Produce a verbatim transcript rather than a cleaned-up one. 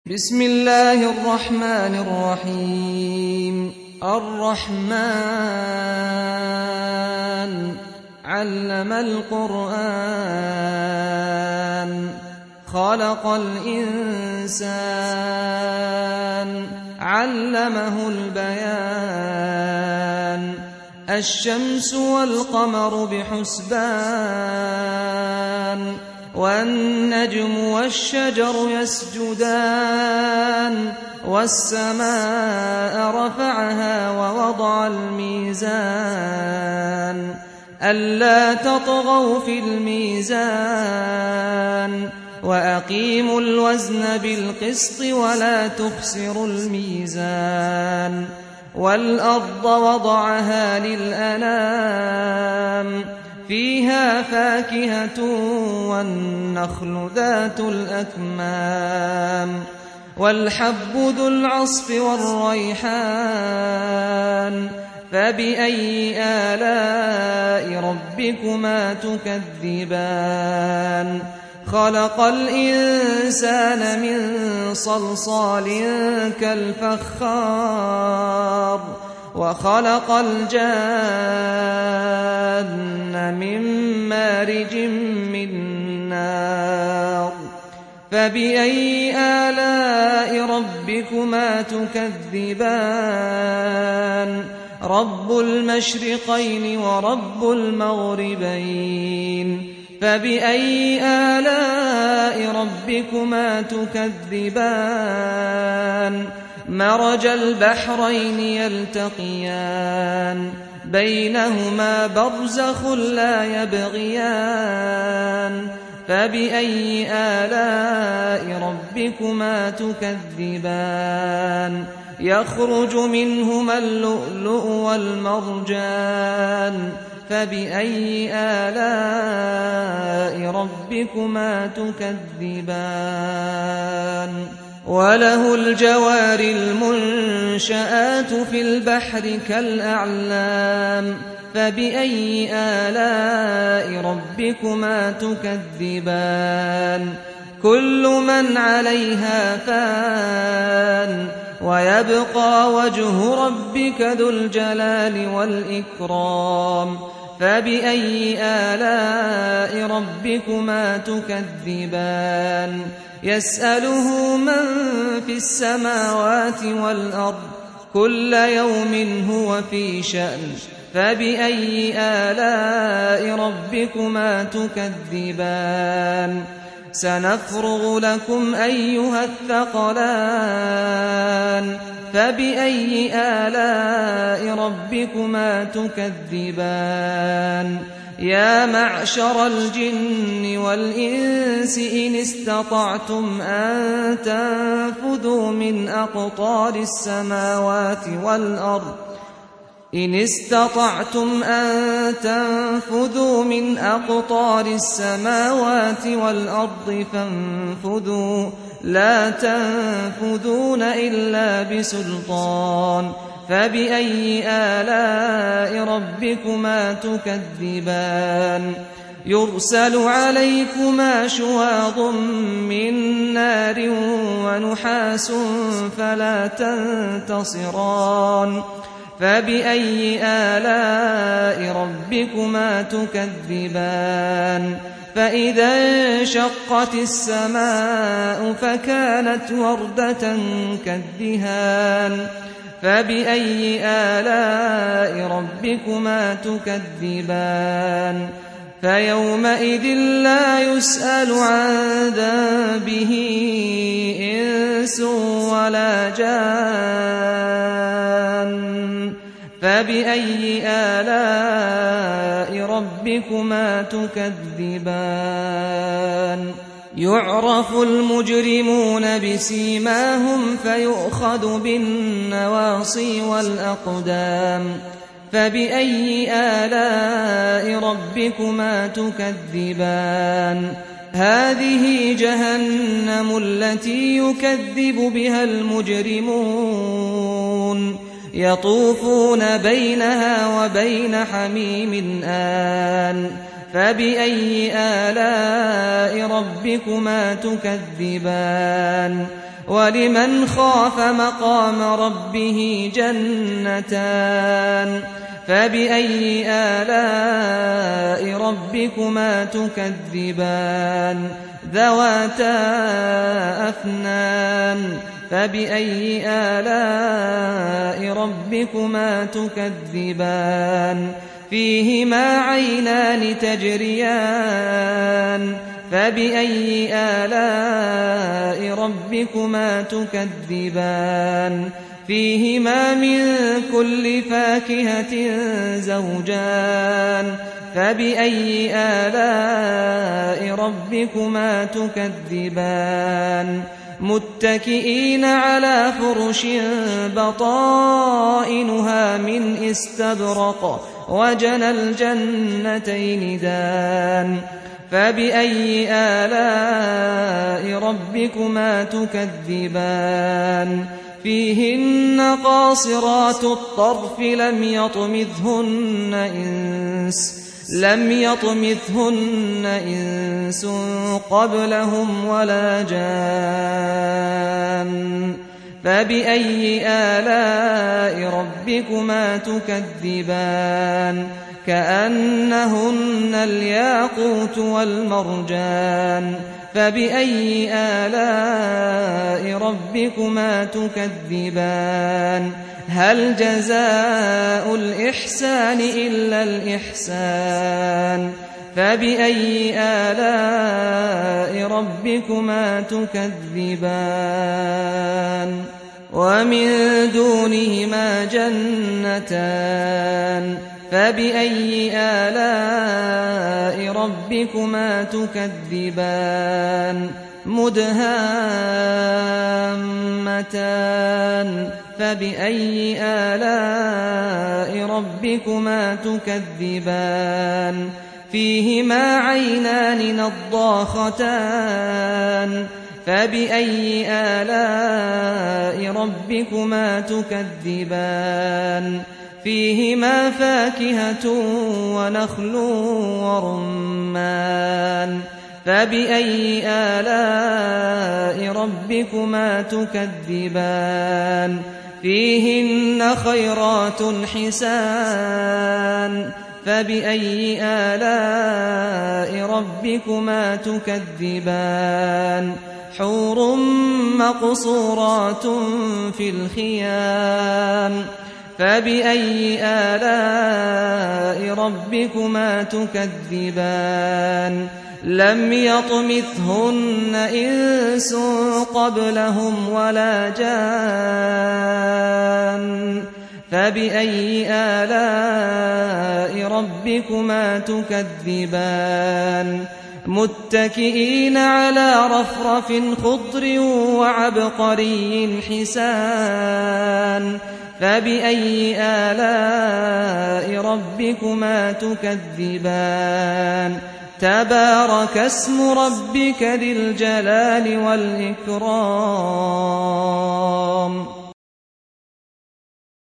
بسم الله الرحمن الرحيم الرحمن علم القرآن خلق الإنسان علمه البيان الشمس والقمر بحسبان والنجم والشجر يسجدان والسماء رفعها ووضع الميزان ألا تطغوا في الميزان وأقيموا الوزن بالقسط ولا تخسروا الميزان والأرض وضعها للأنام فيها فاكهة والنخل ذات الأكمام والحب ذو العصف والريحان فبأي آلاء ربكما تكذبان خلق الإنسان من صلصال كالفخار وخلق الجان من مارج من نار فبأي آلاء ربكما تكذبان رب المشرقين ورب المغربين فبأي آلاء ربكما تكذبان مرج البحرين يلتقيان بينهما برزخ لا يبغيان فبأي آلاء ربكما تكذبان يخرج منهما اللؤلؤ والمرجان فبأي آلاء ربكما تكذبان وله الجوار المنشآت في البحر كالأعلام فبأي آلاء ربكما تكذبان كل من عليها فان ويبقى وجه ربك ذو الجلال والإكرام فبأي آلاء ربكما تكذبان يسأله من في السماوات والأرض كل يوم هو في شأن فبأي آلاء ربكما تكذبان سنفرغ لكم أيها الثقلان فبأي آلاء ربكما تكذبان يا معشر الجن والإنس إن استطعتم أن تنفذوا من أقطار السماوات والأرض إن استطعتم أن تنفذوا من أقطار السماوات والأرض فانفذوا لا تنفذون إلا بسلطان فبأي آلاء ربكما تكذبان يرسل عليكما شواظ من نار ونحاس فلا تنتصران فبأي آلاء ربكما تكذبان فإذا انشقت السماء فكانت وردة كالدهان فبأي آلاء ربكما تكذبان فيومئذ لا يسأل عن ذنبه إنس ولا جان فبأي آلاء ربكما تكذبان يعرف المجرمون بسيماهم فيؤخذ بالنواصي والأقدام فبأي آلاء ربكما تكذبان هذه جهنم التي يكذب بها المجرمون يطوفون بينها وبين حميم آن فبأي آلاء ربكما تكذبان ولمن خاف مقام ربه جنتان فبأي آلاء ربكما تكذبان ذواتا أفنان فبأي آلاء ربكما تكذبان فيهما عينان تجريان فبأي آلاء ربكما تكذبان فيهما من كل فاكهة زوجان فبأي آلاء ربكما تكذبان متكئين على فرش بطائنها من استبرق وجنى الجنتين دان فبأي آلاء ربكما تكذبان فيهن قاصرات الطرف لم يطمثهن إنس لم يطمثهن إنس قبلهم ولا جان فبأي آلاء ربكما تكذبان كأنهن الياقوت والمرجان فبأي آلاء ربكما تكذبان هل جزاء الإحسان إلا الإحسان فبأي آلاء ربكما تكذبان ومن دونهما جنتان فبأي آلاء ربكما تكذبان مدهامتان فبأي آلاء ربكما تكذبان فيهما عينان نضاختان فبأي آلاء ربكما تكذبان فيهما فاكهة ونخل ورمان فبأي آلاء ربكما تكذبان فيهن خيرات حسان فبأي آلاء ربكما تكذبان حور مقصورات في الخيام فبأي آلاء ربكما تكذبان لم يطمثهن إنس قبلهم ولا جان فبأي آلاء ربكما تكذبان متكئين على رفرف خضر وعبقري حسان فبأي آلاء ربكما تكذبان تبارك اسم ربك ذي الجلال والإكرام